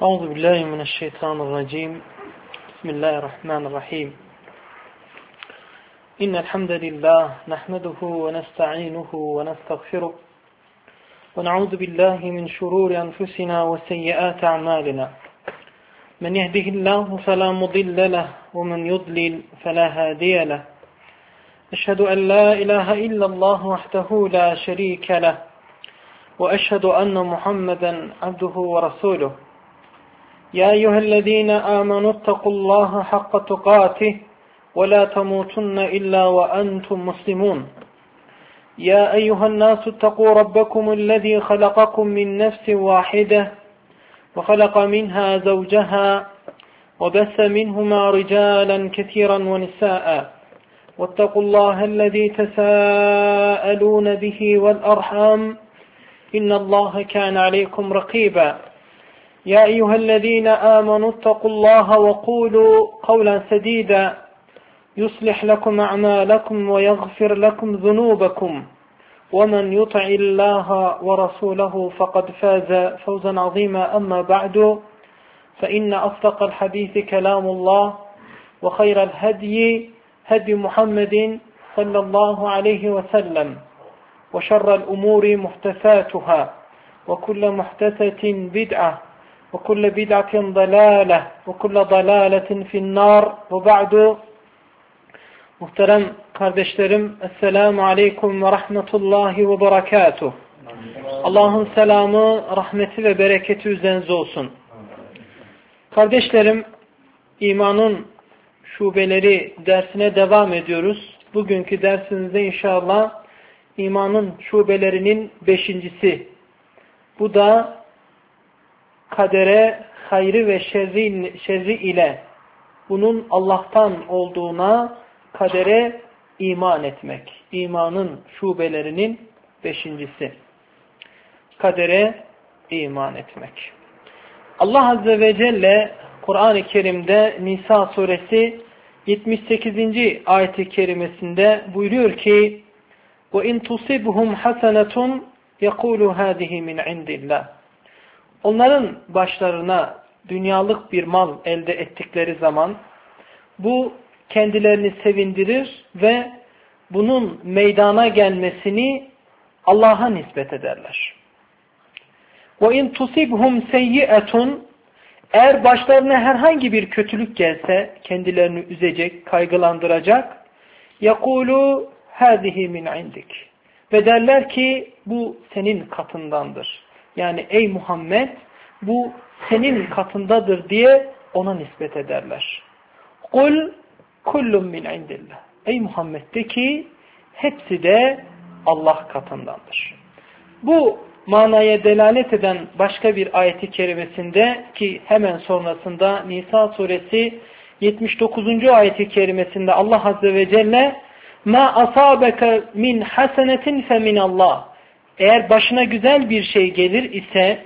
أعوذ بالله من الشيطان الرجيم بسم الله الرحمن الرحيم إن الحمد لله نحمده ونستعينه ونستغفره ونعوذ بالله من شرور أنفسنا وسيئات أعمالنا من يهده الله فلا مضل له ومن يضلل فلا هادي له أشهد أن لا إله إلا الله وحده لا شريك له وأشهد أن محمدا عبده ورسوله يا أيها الذين آمنوا اتقوا الله حق تقاته ولا تموتن إلا وأنتم مسلمون يا أيها الناس اتقوا ربكم الذي خلقكم من نفس واحدة وخلق منها زوجها وبث منهما رجالا كثيرا ونساء واتقوا الله الذي تساءلون به والأرحام إن الله كان عليكم رقيبا يا أيها الذين آمنوا اتقوا الله وقولوا قولا سديدا يصلح لكم أعمالكم ويغفر لكم ذنوبكم ومن يطع الله ورسوله فقد فاز فوزا عظيما أما بعد فإن أصدق الحديث كلام الله وخير الهدي هدي محمد صلى الله عليه وسلم وشر الأمور محدثاتها وكل محدثة بدعة وكل بدعة ضلالة وكل ضلالة في النار وبعد. Muhterem kardeşlerim, Esselamu Aleyküm ve Rahmetullahi ve Berekatuh. Allah'ın selamı, rahmeti ve bereketi üzerinize olsun. Kardeşlerim, imanın şubeleri dersine devam ediyoruz. Bugünkü dersimizde inşallah imanın şubelerinin 5.'si. Bu da kadere, hayrı ve şerri ile bunun Allah'tan olduğuna, kadere iman etmek. İmanın şubelerinin 5.'si. Kadere iman etmek. Allah Azze ve Celle Kur'an-ı Kerim'de Nisa suresi 78. ayet-i kerimesinde buyuruyor ki وَاِنْ تُصِبْهُمْ حَسَنَةٌ يَقُولُ هَذِهِ مِنْ عِنْدِ اللّٰهِ. Onların başlarına dünyalık bir mal elde ettikleri zaman bu kendilerini sevindirir ve bunun meydana gelmesini Allah'a nispet ederler. وَاِنْ تُصِبْهُمْ سَيِّئَةٌ Eğer başlarına herhangi bir kötülük gelse, kendilerini üzecek, kaygılandıracak, يَقُولُ هَذِهِ مِنْ عِنْدِكِ Ve derler ki bu senin katındandır. Yani ey Muhammed bu senin katındadır diye ona nispet ederler. قُلْ kullun min indillah. Ey Muhammed de ki hepsi de Allah katındandır. Bu manaya delalet eden başka bir ayeti kerimesinde ki hemen sonrasında Nisa suresi 79. ayeti kerimesinde Allah Azze ve Celle ma asabeke min hasenetin fe min Allah. Eğer başına güzel bir şey gelir ise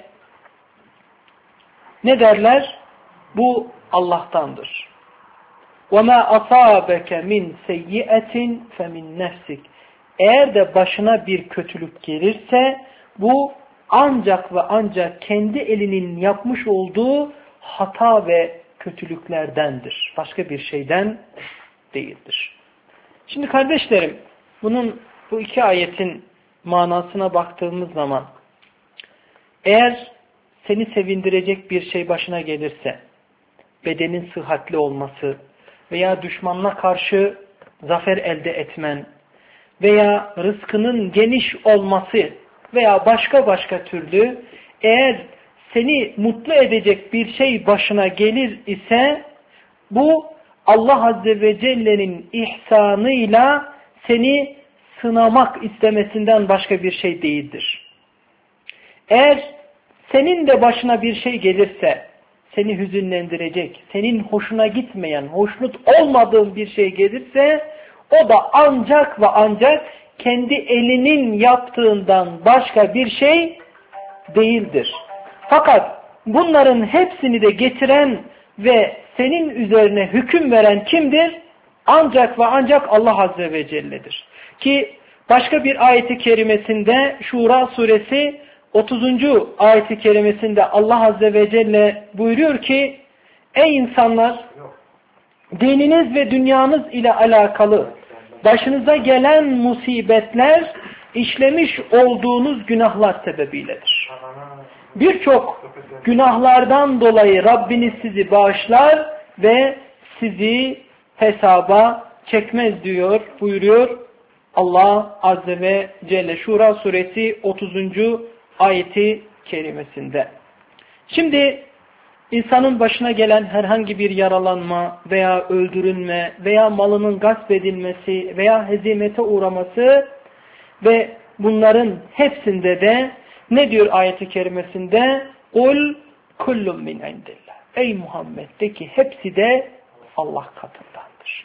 ne derler? Bu Allah'tandır. وَمَا أَصَابَكَ مِنْ سَيِّئَةٍ فَمِنْ نَفْسِكَ Eğer de başına bir kötülük gelirse bu ancak ve ancak kendi elinin yapmış olduğu hata ve kötülüklerdendir. Başka bir şeyden değildir. Şimdi kardeşlerim, bu iki ayetin manasına baktığımız zaman eğer seni sevindirecek bir şey başına gelirse, bedenin sıhhatli olması veya düşmanına karşı zafer elde etmen veya rızkının geniş olması veya başka türlü eğer seni mutlu edecek bir şey başına gelir ise bu Allah Azze ve Celle'nin ihsanıyla seni sınamak istemesinden başka bir şey değildir. Eğer senin de başına bir şey gelirse, seni hüzünlendirecek, senin hoşuna gitmeyen, hoşnut olmadığın bir şey gelirse, o da ancak ve ancak kendi elinin yaptığından başka bir şey değildir. Fakat bunların hepsini de getiren ve senin üzerine hüküm veren kimdir? Ancak ve ancak Allah Azze ve Celle'dir. Ki başka bir ayeti kerimesinde Şura suresi 30. ayet-i kerimesinde Allah Azze ve Celle buyuruyor ki ey insanlar, dininiz ve dünyanız ile alakalı başınıza gelen musibetler işlemiş olduğunuz günahlar sebebiyledir. Birçok günahlardan dolayı Rabbiniz sizi bağışlar ve sizi hesaba çekmez buyuruyor Allah Azze ve Celle Şura suresi 30. ayeti kerimesinde. Şimdi insanın başına gelen herhangi bir yaralanma veya öldürülme veya malının gasp edilmesi veya hezimete uğraması ve bunların hepsinde de ne diyor ayet-i kerimesinde? "Kul kullun min indillah." Ey Muhammed, de ki hepsi de Allah katındandır.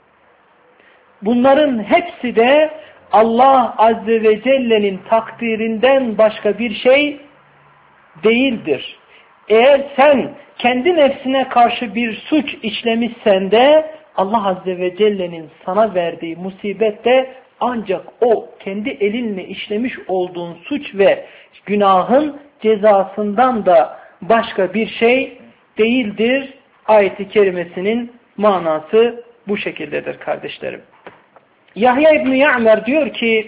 Bunların hepsi de Allah Azze ve Celle'nin takdirinden başka bir şey değildir. Eğer sen kendi nefsine karşı bir suç işlemişsen de Allah Azze ve Celle'nin sana verdiği musibet de ancak o kendi elinle işlemiş olduğun suç ve günahın cezasından da başka bir şey değildir. Ayet-i kerimesinin manası bu şekildedir kardeşlerim. Yahya İbni Ya'mer diyor ki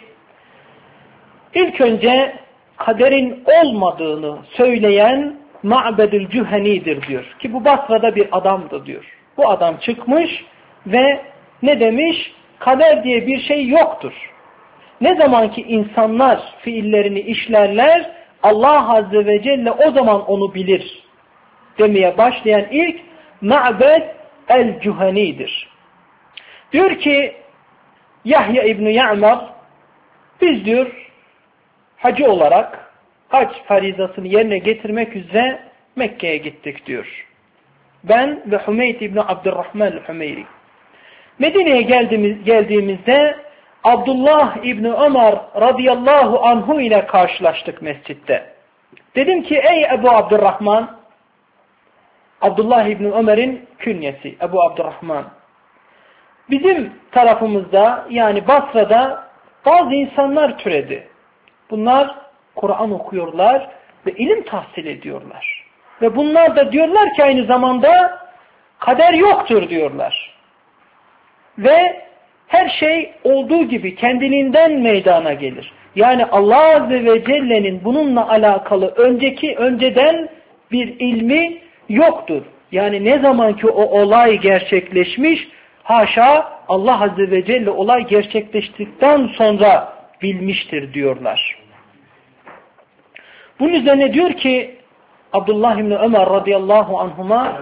ilk önce kaderin olmadığını söyleyen Ma'bedül Cüheni'dir diyor. Ki bu Basra'da bir adamdı diyor. Bu adam çıkmış ve ne demiş? Kader diye bir şey yoktur. Ne zaman ki insanlar fiillerini işlerler, Allah Azze ve Celle o zaman onu bilir demeye başlayan ilk Ma'bed el-Cüheni'dir. Diyor ki Yahya İbni Ya'mer, biz diyor hacı olarak hac farizasını yerine getirmek üzere Mekke'ye gittik diyor. Ben ve Hümeyt İbni Abdurrahman el-Hümeyri. Medine'ye geldiğimizde Abdullah İbni Ömer radıyallahu anhu ile karşılaştık mescitte. Dedim ki ey Ebu Abdurrahman, Abdullah İbni Ömer'in künyesi Ebu Abdurrahman. Bizim tarafımızda yani Basra'da bazı insanlar türedi. Bunlar Kur'an okuyorlar ve ilim tahsil ediyorlar. Ve bunlar da diyorlar ki aynı zamanda kader yoktur diyorlar. Ve her şey olduğu gibi kendiliğinden meydana gelir. Yani Allah Azze ve Celle'nin bununla alakalı önceden bir ilmi yoktur. Yani ne zaman ki o olay gerçekleşmiş, haşa Allah Azze ve Celle olay gerçekleştikten sonra bilmiştir diyorlar. Bunun üzerine diyor ki Abdullah İbni Ömer radıyallahu anhuma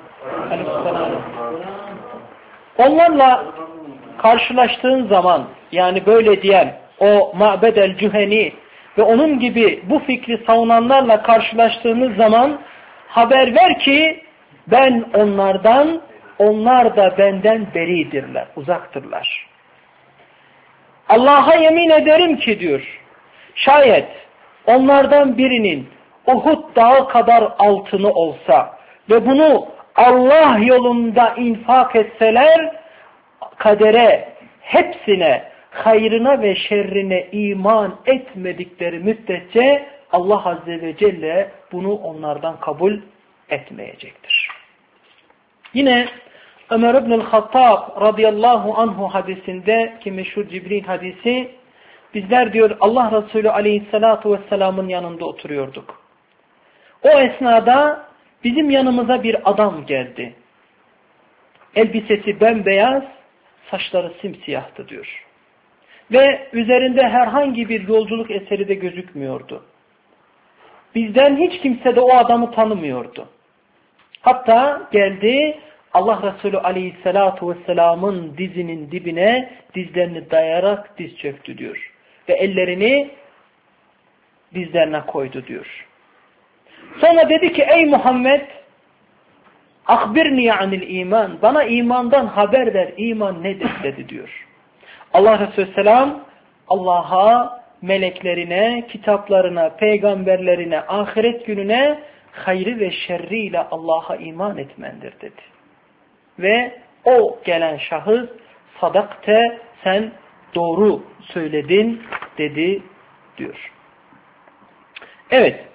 onlarla karşılaştığın zaman yani böyle diyen o Ma'bed el-Cüheni ve onun gibi bu fikri savunanlarla karşılaştığınız zaman haber ver ki ben onlardan, onlar da benden beridirler, uzaktırlar. Allah'a yemin ederim ki diyor, şayet onlardan birinin Uhud dağı kadar altını olsa ve bunu Allah yolunda infak etseler, kadere, hepsine, hayrına ve şerrine iman etmedikleri müddetçe Allah Azze ve Celle bunu onlardan kabul etmeyecektir. Yine Ömer İbn-i Hattab radıyallahu anhu hadisinde ki meşhur Cibril hadisi, bizler diyor Allah Resulü aleyhissalatu vesselamın yanında oturuyorduk. O esnada bizim yanımıza bir adam geldi. Elbisesi bembeyaz, saçları simsiyahtı diyor. Ve üzerinde herhangi bir yolculuk eseri de gözükmüyordu. Bizden hiç kimse de o adamı tanımıyordu. Hatta geldi Allah Resulü aleyhissalatu vesselamın dizinin dibine dizlerini dayayarak diz çöktü diyor. Ve ellerini dizlerine koydu diyor. Sonra dedi ki ey Muhammed, akbirni anil iman, bana imandan haber ver, iman nedir dedi diyor. Allah Resulü Selam Allah'a, meleklerine, kitaplarına, peygamberlerine, ahiret gününe, hayrı ve şerriyle Allah'a iman etmendir dedi. Ve o gelen şahıs sadakte, sen doğru söyledin dedi diyor. Evet.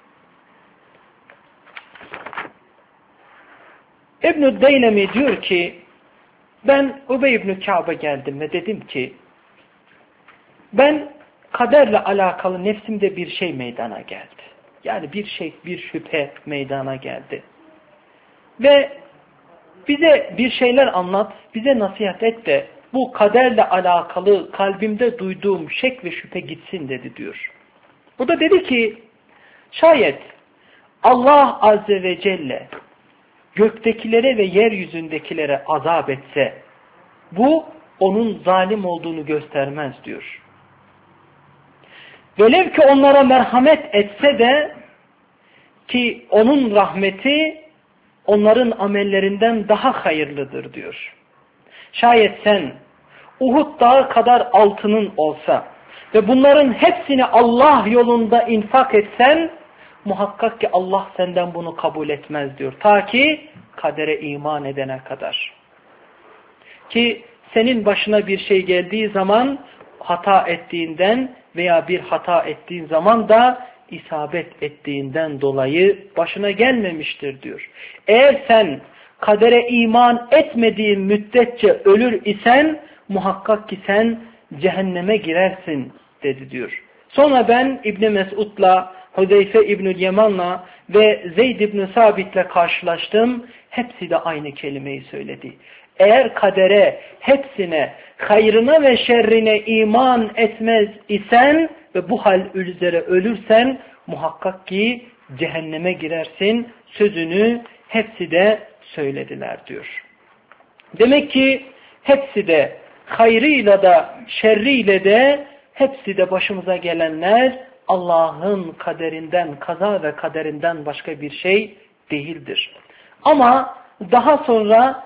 İbn-i Deylemi diyor ki ben Ubey ibn Ka'b'a geldim ve dedim ki ben kaderle alakalı nefsimde bir şey meydana geldi. Yani bir şüphe meydana geldi. Ve bize bir şeyler anlat, bize nasihat et de bu kaderle alakalı kalbimde duyduğum şek ve şüphe gitsin dedi diyor. O da dedi ki şayet Allah Azze ve Celle göktekilere ve yeryüzündekilere azap etse bu onun zalim olduğunu göstermez diyor. Velev ki onlara merhamet etse de ki onun rahmeti onların amellerinden daha hayırlıdır diyor. Şayet sen Uhud dağı kadar altının olsa ve bunların hepsini Allah yolunda infak etsen muhakkak ki Allah senden bunu kabul etmez diyor. Ta ki kadere iman edene kadar. Ki senin başına bir şey geldiği zaman hata ettiğinden veya bir hata ettiğin zaman da isabet ettiğinden dolayı başına gelmemiştir diyor. Eğer sen kadere iman etmediğin müddetçe ölür isen muhakkak ki sen cehenneme girersin dedi diyor. Sonra ben İbn Mesud'la, Hudeyfe İbnül Yaman'la ve Zeyd İbn Sabit'le karşılaştım. Hepsi de aynı kelimeyi söyledi. Eğer kadere, hepsine, hayrına ve şerrine iman etmez isen ve bu hal üzere ölürsen muhakkak ki cehenneme girersin sözünü hepsi de söylediler diyor. Demek ki hepsi de hayrıyla da şerriyle de hepsi de başımıza gelenler Allah'ın kaderinden, kaza ve kaderinden başka bir şey değildir. Ama daha sonra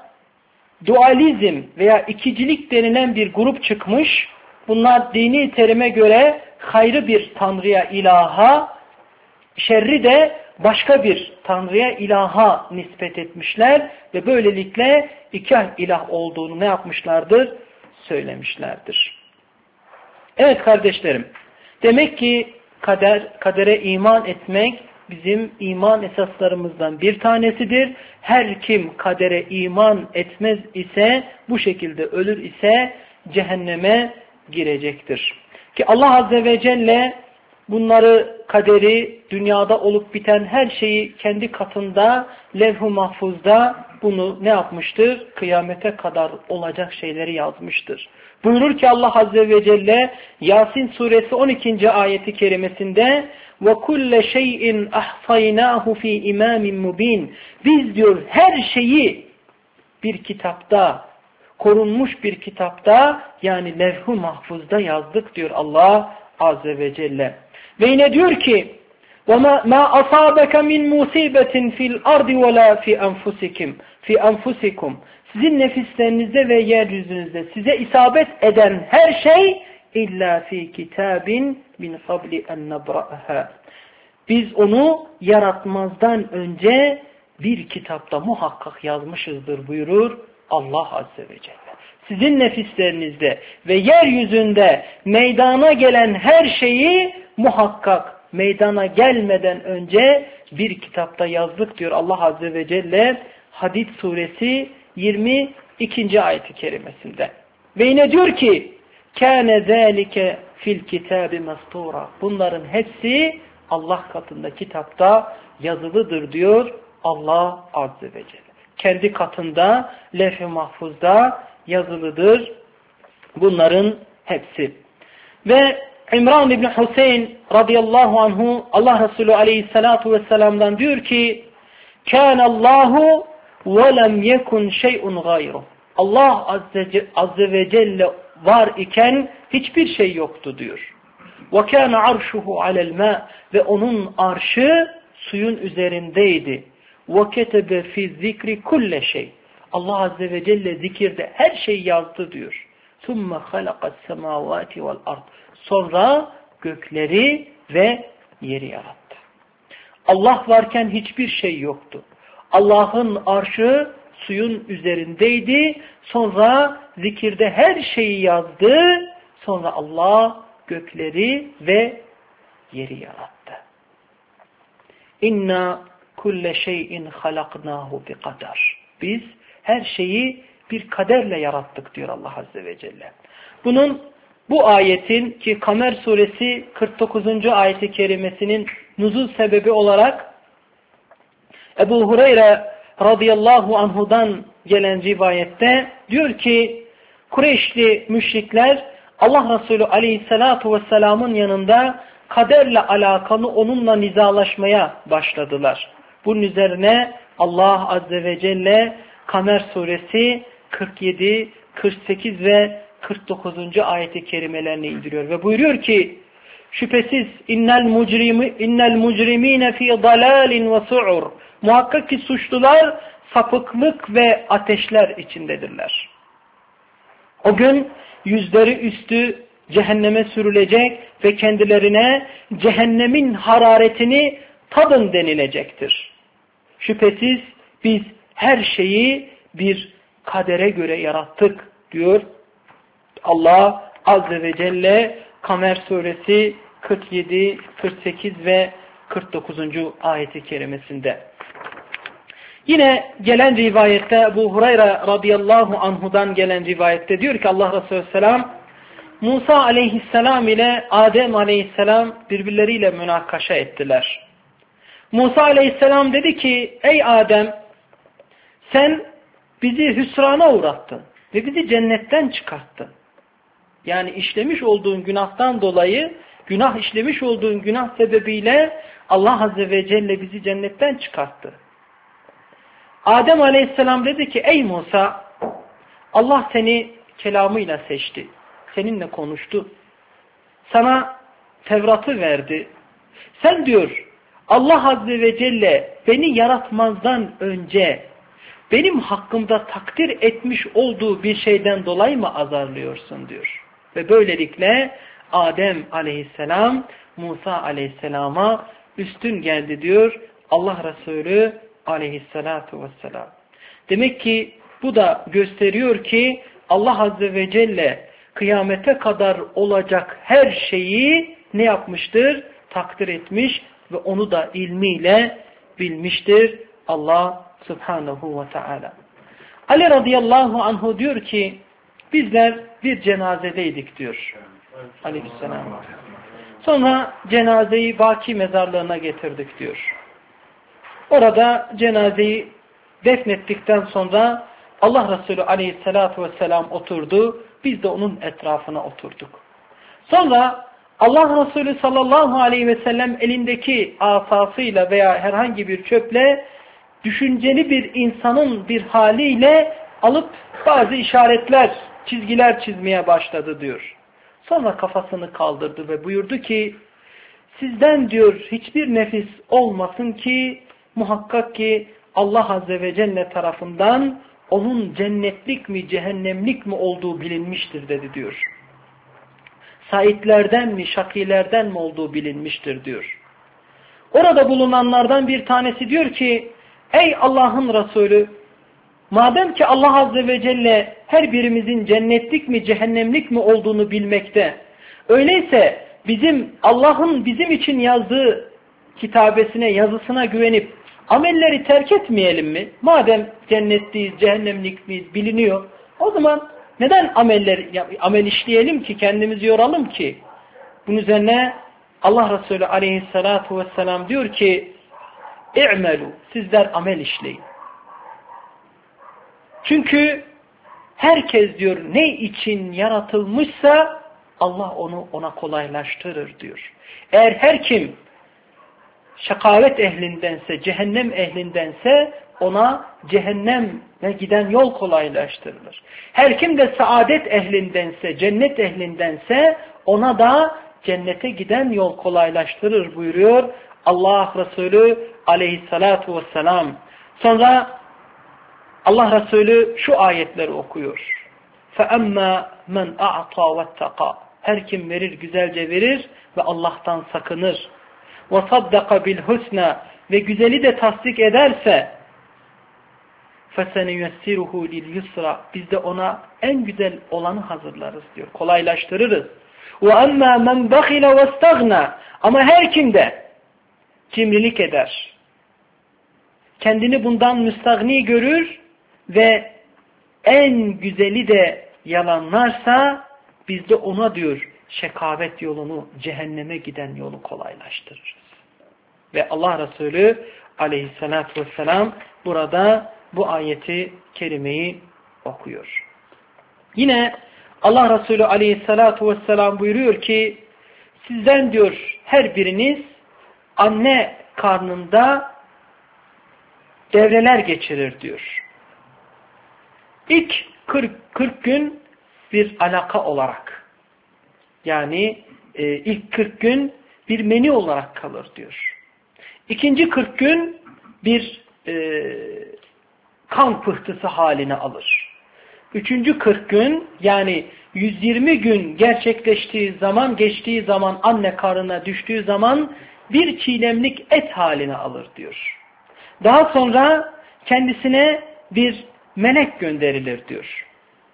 dualizm veya ikicilik denilen bir grup çıkmış. Bunlar dini terime göre hayrı bir tanrıya, ilaha, şerri de başka bir tanrıya, ilaha nispet etmişler ve böylelikle iki ilah olduğunu ne yapmışlardır? Söylemişlerdir. Evet kardeşlerim, demek ki kadere iman etmek bizim iman esaslarımızdan bir tanesidir. Her kim kadere iman etmez ise, bu şekilde ölür ise cehenneme girecektir. Ki Allah Azze ve Celle bunları, kaderi, dünyada olup biten her şeyi kendi katında, levh-u mahfuzda bunu ne yapmıştır? Kıyamete kadar olacak şeyleri yazmıştır. Buyurur ki Allah Azze ve Celle Yasin suresi 12. ayeti kerimesinde وَكُلَّ شَيْءٍ أَحْصَيْنَاهُ ف۪ي اِمَامٍ مُب۪ينٍ Biz diyor her şeyi bir kitapta, korunmuş bir kitapta, yani levh-u mahfuzda yazdık diyor Allah Azze ve Celle. Ve yine diyor ki وَمَا أَصَابَكَ مِنْ مُصِيبَةٍ فِي الْأَرْضِ وَلَا فِي أَنْفُسِكُمْ Sizin nefislerinizde ve yeryüzünüzde size isabet eden her şey illa fi kitabin min qabli en nabra'aha. Biz onu yaratmazdan önce bir kitapta muhakkak yazmışızdır buyurur Allah Azze ve Celle. Sizin nefislerinizde ve yeryüzünde meydana gelen her şeyi muhakkak meydana gelmeden önce bir kitapta yazdık diyor Allah Azze ve Celle Hadid suresi 22. ayet-i kerimesinde. Ve yine diyor ki kâne zâlike fil kitâbi mestura. Bunların hepsi Allah katında kitapta yazılıdır diyor Allah Azze ve Celle. Kendi katında levh-i mahfuzda yazılıdır bunların hepsi. Ve İmran İbni Hüseyin radıyallahu anhu Allah Resulü aleyhissalatu vesselam'dan diyor ki kânallâhu ve lem yekun şey'un gayruh. Allah Azze ve Celle var iken hiçbir şey yoktu diyor. وَكَانَ عَرْشُهُ عَلَى الْمَاءِ Ve onun arşı suyun üzerindeydi. وَكَتَبَ فِي الذِّكْرِ كُلَّ şey. Allah Azze ve Celle zikirde her şeyi yazdı diyor. ثُمَّ خَلَقَ السَّمَاوَاتِ وَالْأَرْضِ Sonra gökleri ve yeri yarattı. Allah varken hiçbir şey yoktu. Allah'ın arşı suyun üzerindeydi. Sonra zikirde her şeyi yazdı. Sonra Allah gökleri ve yeri yarattı. İnna kulle şeyin halaknahu bi kadar. Biz her şeyi bir kaderle yarattık diyor Allah Azze ve Celle. Bu ayetin ki Kamer suresi 49. ayeti kerimesinin nuzul sebebi olarak Ebu Hureyre radıyallahu anhudan gelen rivayette diyor ki Kureyşli müşrikler Allah Resulü aleyhissalatu vesselamın yanında kaderle alakalı onunla nizalaşmaya başladılar. Bunun üzerine Allah Azze ve Celle Kamer suresi 47, 48 ve 49. ayeti kerimelerini indiriyor ve buyuruyor ki şüphesiz innel mujrimine fi dalalin ve su'ur. Muhakkak ki suçlular sapıklık ve ateşler içindedirler. O gün yüzleri üstü cehenneme sürülecek ve kendilerine cehennemin hararetini tadın denilecektir. Şüphesiz biz her şeyi bir kadere göre yarattık diyor Allah Azze ve Celle Kamer suresi 47, 48 ve 49. ayeti kerimesinde. Yine gelen rivayette bu Hureyre radıyallahu anhudan gelen rivayette diyor ki Allah Resulü selam Musa aleyhisselam ile Adem aleyhisselam birbirleriyle münakaşa ettiler. Musa aleyhisselam dedi ki ey Adem sen bizi hüsrana uğrattın ve bizi cennetten çıkarttın. Yani işlemiş olduğun günahtan dolayı işlemiş olduğun günah sebebiyle Allah Azze ve Celle bizi cennetten çıkarttı. Adem aleyhisselam dedi ki ey Musa Allah seni kelamıyla seçti. Seninle konuştu. Sana Tevrat'ı verdi. Sen diyor Allah Azze ve Celle beni yaratmazdan önce benim hakkımda takdir etmiş olduğu bir şeyden dolayı mı azarlıyorsun diyor. Ve böylelikle Adem aleyhisselam Musa aleyhisselama üstün geldi diyor Allah Resulü aleyhissalatu vesselam. Demek ki bu da gösteriyor ki Allah Azze ve Celle kıyamete kadar olacak her şeyi ne yapmıştır? Takdir etmiş ve onu da ilmiyle bilmiştir Allah Subhanahu ve Teala. Ali radıyallahu anhu diyor ki bizler bir cenazedeydik diyor. Aleyhisselam. Sonra cenazeyi Baki mezarlığına getirdik diyor. Orada cenazeyi defnettikten sonra Allah Resulü aleyhissalatu vesselam oturdu. Biz de onun etrafına oturduk. Sonra Allah Resulü sallallahu aleyhi ve sellem elindeki asasıyla veya herhangi bir çöple düşünceli bir insanın bir haliyle alıp bazı işaretler, çizgiler çizmeye başladı diyor. Sonra kafasını kaldırdı ve buyurdu ki sizden diyor hiçbir nefis olmasın ki muhakkak ki Allah Azze ve Celle tarafından onun cennetlik mi cehennemlik mi olduğu bilinmiştir dedi diyor. Saitlerden mi şakilerden mi olduğu bilinmiştir diyor. Orada bulunanlardan bir tanesi diyor ki ey Allah'ın Resulü madem ki Allah Azze ve Celle her birimizin cennetlik mi cehennemlik mi olduğunu bilmekte öyleyse Allah'ın bizim için yazdığı kitabesine yazısına güvenip amelleri terk etmeyelim mi? Madem cennetliyiz, cehennemlikliyiz biliniyor. O zaman neden amel işleyelim ki, kendimizi yoralım ki? Bunun üzerine Allah Resulü aleyhissalatu vesselam diyor ki İ'melû, sizler amel işleyin. Çünkü herkes diyor ne için yaratılmışsa Allah onu ona kolaylaştırır diyor. Eğer her kim şakavet ehlindense, cehennem ehlindense ona cehenneme giden yol kolaylaştırılır. Her kim de saadet ehlindense, cennet ehlindense ona da cennete giden yol kolaylaştırır buyuruyor Allah Resulü aleyhissalatu vesselam. Sonra Allah Resulü şu ayetleri okuyor. فَأَمَّا مَنْ أَعْطَى وَاتَّقَى Her kim verir, güzelce verir ve Allah'tan sakınır. وَصَدَّقَ بِالْحُسْنَى Ve güzeli de tasdik ederse فَسَنُيَسِّرُهُ لِلْيُسْرَى Biz de ona en güzel olanı hazırlarız diyor. Kolaylaştırırız. وَأَمَّا مَنْ بَخِلَ وَاسْتَغْنَى Ama her kim de cimrilik eder. Kendini bundan müstagni görür ve en güzeli de yalanlarsa biz de ona diyor şekavet yolunu, cehenneme giden yolu kolaylaştırırız. Ve Allah Resulü aleyhissalatü vesselam burada bu ayeti kerimeyi okuyor. Yine Allah Resulü aleyhissalatü vesselam buyuruyor ki sizden diyor her biriniz anne karnında devreler geçirir diyor. İlk 40 gün bir alaka olarak yani ilk 40 gün bir meni olarak kalır diyor. İkinci 40 gün bir kan pıhtısı haline alır. Üçüncü 40 gün yani 120 gün geçtiği zaman anne karnına düştüğü zaman bir çiğnemlik et haline alır diyor. Daha sonra kendisine bir melek gönderilir diyor.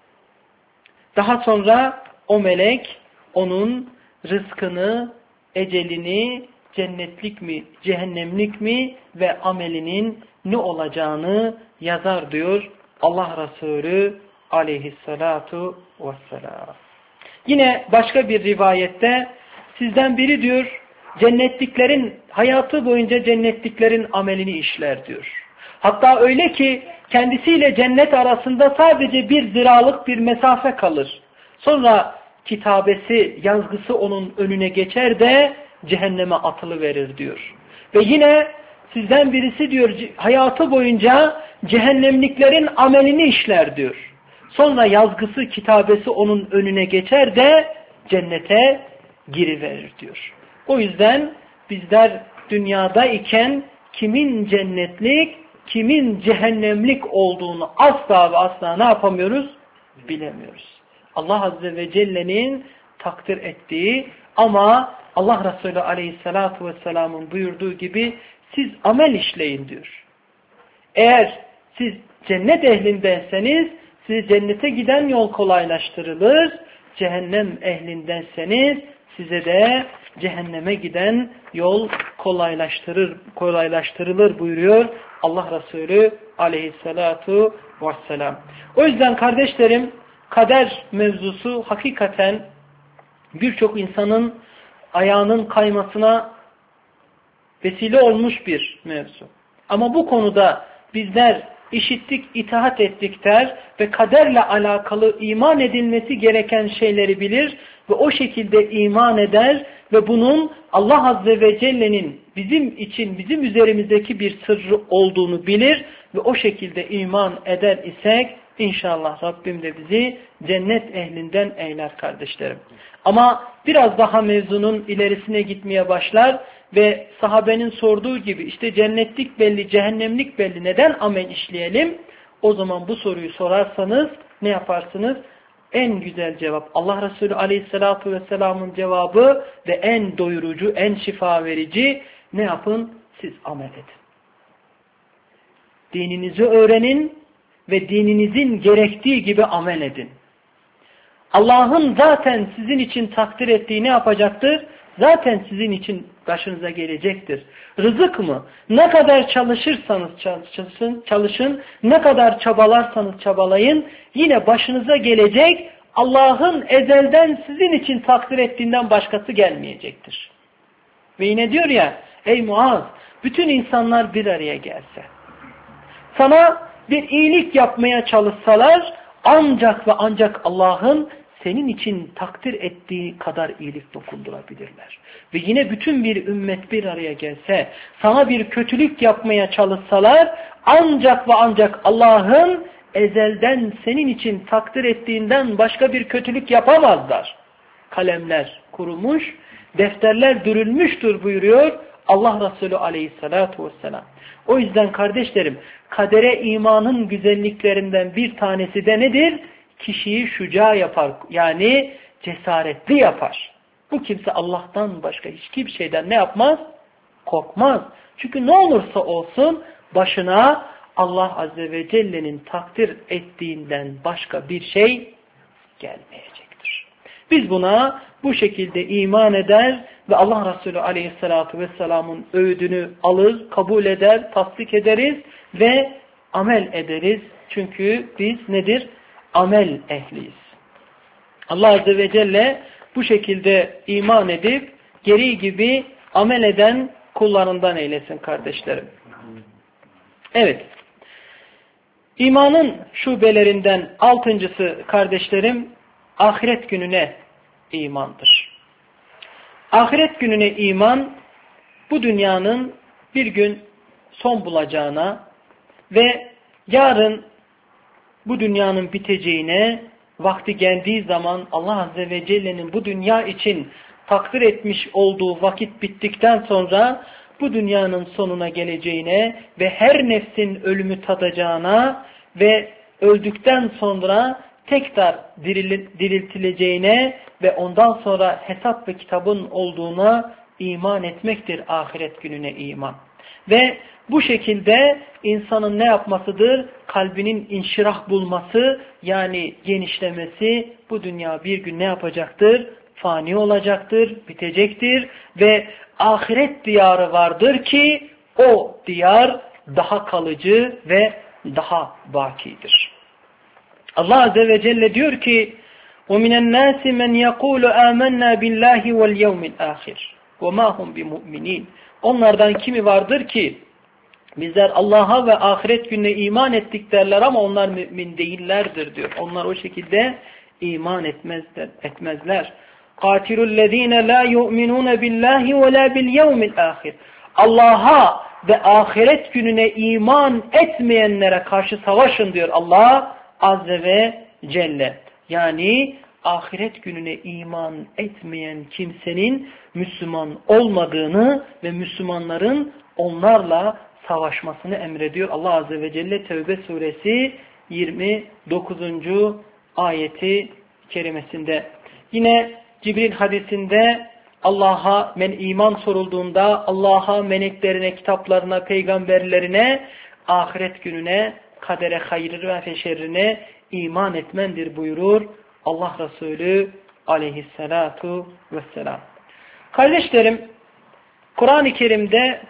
Daha sonra o melek onun rızkını, ecelini, cennetlik mi, cehennemlik mi ve amelinin ne olacağını yazar diyor Allah Resulü aleyhissalatu vesselam. Yine başka bir rivayette sizden biri diyor cennetliklerin hayatı boyunca cennetliklerin amelini işler diyor. Hatta öyle ki kendisiyle cennet arasında sadece bir ziralık bir mesafe kalır. Sonra kitabesi, yazgısı onun önüne geçer de cehenneme atılıverir diyor. Ve yine sizden birisi diyor hayatı boyunca cehennemliklerin amelini işler diyor. Sonra yazgısı, kitabesi onun önüne geçer de cennete giriverir diyor. O yüzden bizler dünyada iken kimin cennetlik, kimin cehennemlik olduğunu asla ve asla ne yapamıyoruz? Bilemiyoruz. Allah Azze ve Celle'nin takdir ettiği ama Allah Resulü Aleyhisselatü Vesselam'ın buyurduğu gibi siz amel işleyin diyor. Eğer siz cennet ehlindenseniz size cennete giden yol kolaylaştırılır. Cehennem ehlindenseniz size de cehenneme giden yol kolaylaştırılır buyuruyor Allah Resulü Aleyhisselatu Vesselam. O yüzden kardeşlerim kader mevzusu hakikaten birçok insanın ayağının kaymasına vesile olmuş bir mevzu. Ama bu konuda bizler işittik, itaat ettik der ve kaderle alakalı iman edilmesi gereken şeyleri bilir ve o şekilde iman eder ve bunun Allah Azze ve Celle'nin bizim üzerimizdeki bir sırrı olduğunu bilir ve o şekilde iman eder isek İnşallah Rabbim de bizi cennet ehlinden eyler kardeşlerim. Ama biraz daha mevzunun ilerisine gitmeye başlar ve sahabenin sorduğu gibi işte cennetlik belli, cehennemlik belli neden amel işleyelim? O zaman bu soruyu sorarsanız ne yaparsınız? En güzel cevap Allah Resulü Aleyhisselatü Vesselam'ın cevabı ve en doyurucu, en şifa verici ne yapın? Siz amel edin. Dininizi öğrenin ve dininizin gerektiği gibi amel edin. Allah'ın zaten sizin için takdir ettiği ne yapacaktır? Zaten sizin için başınıza gelecektir. Rızık mı? Ne kadar çalışırsanız çalışın, ne kadar çabalarsanız çabalayın, yine başınıza gelecek Allah'ın ezelden sizin için takdir ettiğinden başkası gelmeyecektir. Ve yine diyor ya, ey Muaz, bütün insanlar bir araya gelse, sana bir iyilik yapmaya çalışsalar ancak ve ancak Allah'ın senin için takdir ettiği kadar iyilik dokundurabilirler. Ve yine bütün bir ümmet bir araya gelse sana bir kötülük yapmaya çalışsalar ancak ve ancak Allah'ın ezelden senin için takdir ettiğinden başka bir kötülük yapamazlar. Kalemler kurumuş, defterler dürülmüştür buyuruyor Allah Resulü Aleyhisselatü Vesselam. O yüzden kardeşlerim kadere imanın güzelliklerinden bir tanesi de nedir? Kişiyi şuca yapar. Yani cesaretli yapar. Bu kimse Allah'tan başka hiçbir şeyden ne yapmaz? Korkmaz. Çünkü ne olursa olsun başına Allah Azze ve Celle'nin takdir ettiğinden başka bir şey gelmeyecektir. Biz buna bu şekilde iman eder ve Allah Resulü aleyhissalatu vesselamın öğüdünü alır, kabul eder, tasdik ederiz ve amel ederiz. Çünkü biz nedir? Amel ehliyiz. Allah Azze ve Celle bu şekilde iman edip gereği gibi amel eden kullarından eylesin kardeşlerim. Evet. İmanın şubelerinden 6.'sı kardeşlerim ahiret gününe imandır. Ahiret gününe iman bu dünyanın bir gün son bulacağına ve yarın bu dünyanın biteceğine, vakti geldiği zaman Allah Azze ve Celle'nin bu dünya için takdir etmiş olduğu vakit bittikten sonra bu dünyanın sonuna geleceğine ve her nefsin ölümü tadacağına ve öldükten sonra tekrar diriltileceğine ve ondan sonra hesap ve kitabın olduğuna iman etmektir ahiret gününe iman. Ve bu şekilde insanın ne yapmasıdır? Kalbinin inşirah bulması, yani genişlemesi, bu dünya bir gün ne yapacaktır? Fani olacaktır, bitecektir ve ahiret diyarı vardır ki o diyar daha kalıcı ve daha bakidir. Allah Azze ve Celle diyor ki وَمِنَ النَّاسِ مَنْ يَقُولُ آمَنَّا بِاللّٰهِ وَالْيَوْمِ الْآخِرِ وَمَا هُمْ بِمُؤْمِنِينَ. Onlardan kimi vardır ki bizler Allah'a ve ahiret gününe iman ettik derler ama onlar mümin değillerdir diyor. Onlar o şekilde iman etmezler. قَاتِلُ الَّذ۪ينَ لَا يُؤْمِنُونَ بِاللّٰهِ وَلَا بِالْيَوْمِ الْآخِرِ. Allah'a ve ahiret gününe iman etmeyenlere karşı savaşın diyor Allah Azze ve Celle. Yani ahiret gününe iman etmeyen kimsenin Müslüman olmadığını ve Müslümanların onlarla savaşmasını emrediyor Allah Azze ve Celle Tevbe suresi 29. ayeti kerimesinde. Yine Cibril hadisinde Allah'a iman sorulduğunda Allah'a, meleklerine, kitaplarına, peygamberlerine, ahiret gününe, kadere, hayrı ve şerrine iman etmendir buyurur Allah Resulü aleyhissalatu vesselam. Kardeşlerim, Kur'an-ı Kerim'de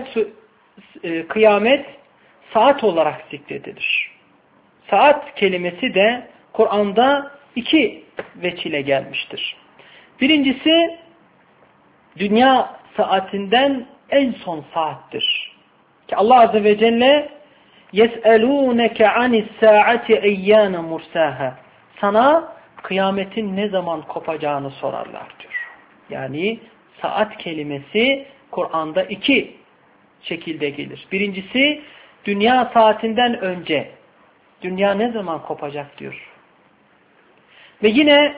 kıyamet saat olarak zikredilir. Saat kelimesi de Kur'an'da 2 veçile gelmiştir. Birincisi, dünya saatinden en son saattir. Ki Allah Azze ve Celle يَسْأَلُونَكَ عَنِ السَّاعَةِ اَيَّانَ مُرْسَاهَا. Sana kıyametin ne zaman kopacağını sorarlar diyor. Yani saat kelimesi Kur'an'da 2 şekilde gelir. Birincisi, dünya saatinden önce. Dünya ne zaman kopacak diyor. Ve yine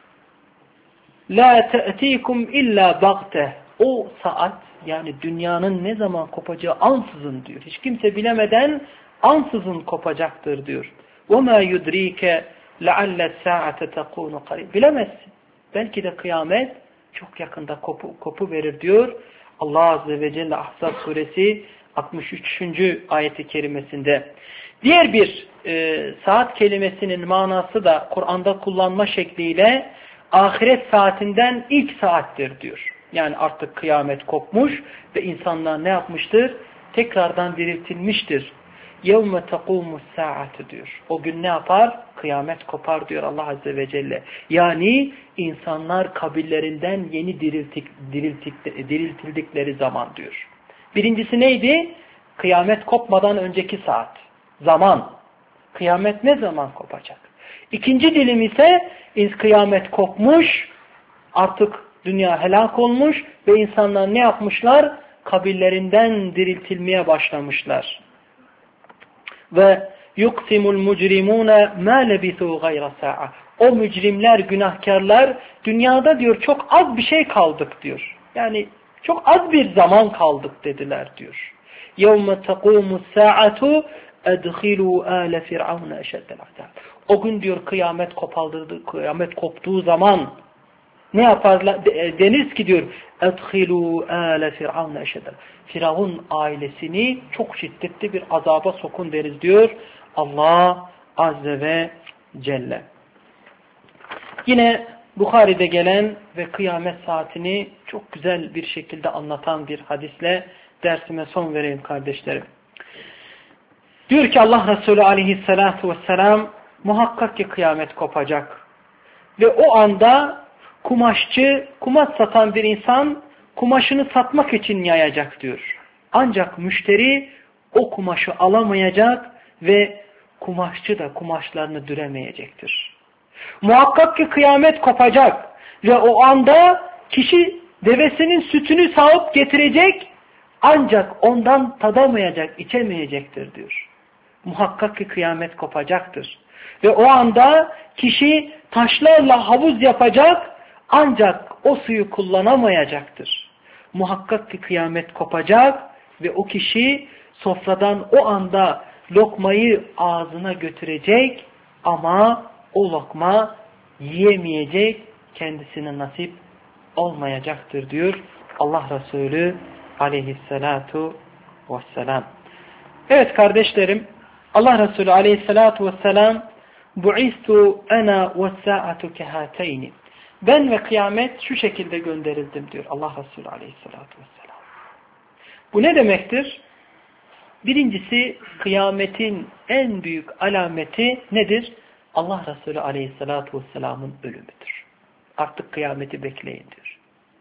لَا تَأْتِيكُمْ اِلَّا بَغْتَهِ. O saat, yani dünyanın ne zaman kopacağı ansızın diyor. Hiç kimse bilemeden ansızın kopacaktır diyor. وَمَا يُدْرِيكَ لَعَلَّ السَّاعَةَ تَقُونُ قَرِيبٍ. Bilemezsin. Belki de kıyamet çok yakında kopu verir diyor. Allah Azze ve Celle Ahzab suresi 63. ayeti kerimesinde. Diğer bir saat kelimesinin manası da Kur'an'da kullanma şekliyle ahiret saatinden ilk saattir diyor. Yani artık kıyamet kopmuş ve insanlar ne yapmıştır? Tekrardan diriltilmiştir. يَوْمَ تَقُومُ السَّاعَةِ diyor. O gün ne yapar? Kıyamet kopar diyor Allah Azze ve Celle. Yani insanlar kabirlerinden yeni diriltildikleri zaman diyor. Birincisi neydi? Kıyamet kopmadan önceki saat. Zaman. Kıyamet ne zaman kopacak? İkinci dilim ise kıyamet kopmuş, artık dünya helak olmuş ve insanlar ne yapmışlar? Kabirlerinden diriltilmeye başlamışlar. Ve yuksimul mujrimuna ma lebisu gayra sa'a. O mücrimler, günahkarlar dünyada diyor çok az bir şey kaldık diyor. Yani çok az bir zaman kaldık dediler diyor. Yevme taqumu sa'atu edhilu ala firavun eşeddel azab. O gün diyor kıyamet koptuğu zaman ne yaparlar? Deniz ki diyor edhilu ala firavun eşeddel. Firavun ailesini çok şiddetli bir azaba sokun deriz diyor Allah Azze ve Celle. Yine Bukhari'de gelen ve kıyamet saatini çok güzel bir şekilde anlatan bir hadisle dersime son vereyim kardeşlerim. Diyor ki Allah Resulü aleyhissalatu vesselam, muhakkak ki kıyamet kopacak. Ve o anda kumaşçı, kumaş satan bir insan kumaşını satmak için yayacak diyor. Ancak müşteri o kumaşı alamayacak ve kumaşçı da kumaşlarını düremeyecektir. Muhakkak ki kıyamet kopacak ve o anda kişi devesinin sütünü sağıp getirecek ancak ondan tadamayacak, içemeyecektir diyor. Muhakkak ki kıyamet kopacaktır. Ve o anda kişi taşlarla havuz yapacak ancak o suyu kullanamayacaktır. Muhakkak ki kıyamet kopacak ve o kişi sofradan o anda lokmayı ağzına götürecek ama o lokma yiyemeyecek, kendisine nasip olmayacaktır diyor Allah Resulü aleyhissalatu vesselam. Evet kardeşlerim, Allah Resulü aleyhissalatu vesselam bu'istu ana ve's-sa'atu kehateyni. Ben ve kıyamet şu şekilde gönderildim diyor Allah Resulü aleyhissalatu vesselam. Bu ne demektir? Birincisi, kıyametin en büyük alameti nedir? Allah Resulü aleyhissalatu vesselamın ölümüdür. Artık kıyameti bekleyin diyor.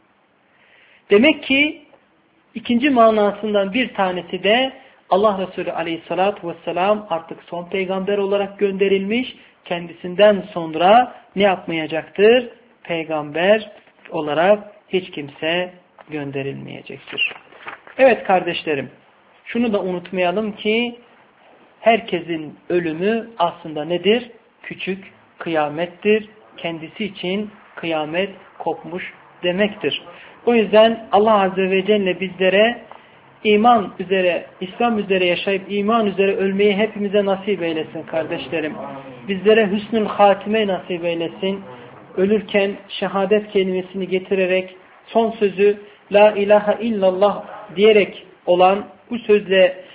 Demek ki ikinci manasından bir tanesi de Allah Resulü aleyhissalatu vesselam artık son peygamber olarak gönderilmiş. Kendisinden sonra ne yapmayacaktır? Peygamber olarak hiç kimse gönderilmeyecektir. Evet kardeşlerim, şunu da unutmayalım ki herkesin ölümü aslında nedir? Küçük kıyamettir. Kendisi için kıyamet kopmuş demektir. O yüzden Allah Azze ve Celle bizlere iman üzere, İslam üzere yaşayıp iman üzere ölmeyi hepimize nasip eylesin kardeşlerim. Bizlere hüsnül hatime nasip eylesin. Ölürken şehadet kelimesini getirerek son sözü La ilahe illallah diyerek olan bu sözle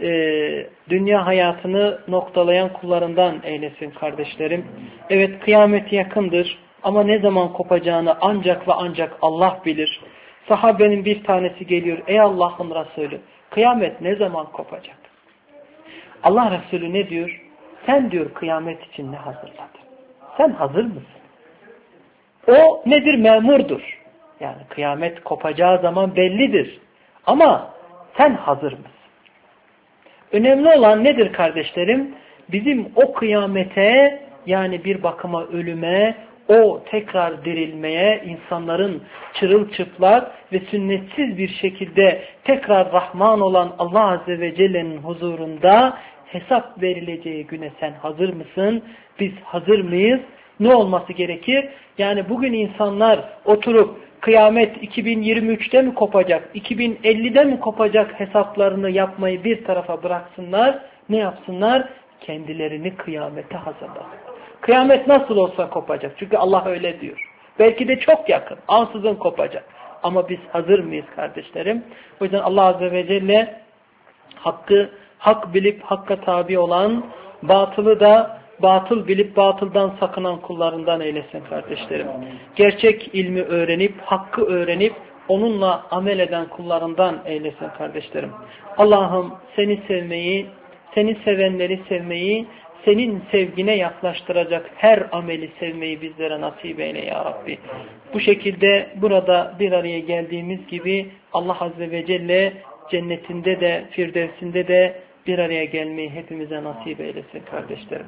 dünya hayatını noktalayan kullarından eylesin kardeşlerim. Evet, kıyamet yakındır ama ne zaman kopacağını ancak ve ancak Allah bilir. Sahabenin bir tanesi geliyor, ey Allah'ın Resulü, kıyamet ne zaman kopacak? Allah Resulü ne diyor? Sen diyor kıyamet için ne hazırladın? Sen hazır mısın? O nedir? Memurdur. Yani kıyamet kopacağı zaman bellidir. Ama sen hazır mısın? Önemli olan nedir kardeşlerim? Bizim o kıyamete, yani bir bakıma ölüme, o tekrar dirilmeye, insanların çırılçıplak ve sünnetsiz bir şekilde tekrar Rahman olan Allah Azze ve Celle'nin huzurunda hesap verileceği güne sen hazır mısın? Biz hazır mıyız? Ne olması gerekir? Yani bugün insanlar oturup kıyamet 2023'te mi kopacak, 2050'de mi kopacak hesaplarını yapmayı bir tarafa bıraksınlar. Ne yapsınlar? Kendilerini kıyamete hazırlasınlar. Kıyamet nasıl olsa kopacak. Çünkü Allah öyle diyor. Belki de çok yakın. Ansızın kopacak. Ama biz hazır mıyız kardeşlerim? O yüzden Allah Azze ve Celle hak bilip hakka tabi olan, batılı da batıl bilip batıldan sakınan kullarından eylesin kardeşlerim. Gerçek ilmi öğrenip, hakkı öğrenip, onunla amel eden kullarından eylesin kardeşlerim. Allah'ım seni sevmeyi, seni sevenleri sevmeyi, senin sevgine yaklaştıracak her ameli sevmeyi bizlere nasip eyle ya Rabbi. Bu şekilde burada bir araya geldiğimiz gibi Allah Azze ve Celle cennetinde de, Firdevsinde de bir araya gelmeyi hepimize nasip eylesin kardeşlerim.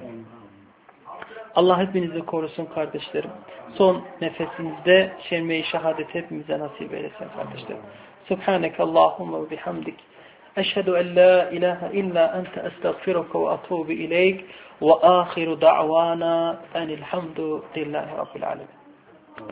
Allah hepinizi korusun kardeşlerim. Son nefesimizde şerme-i şehadet hepimize nasip eylesin kardeşlerim. Subhaneke Allahumma ve bihamdik. Eşhedü en la ilahe illa ente estağfiruke ve atubu ileyk ve ahiru da'vana enilhamdülillahi rabbil alemin.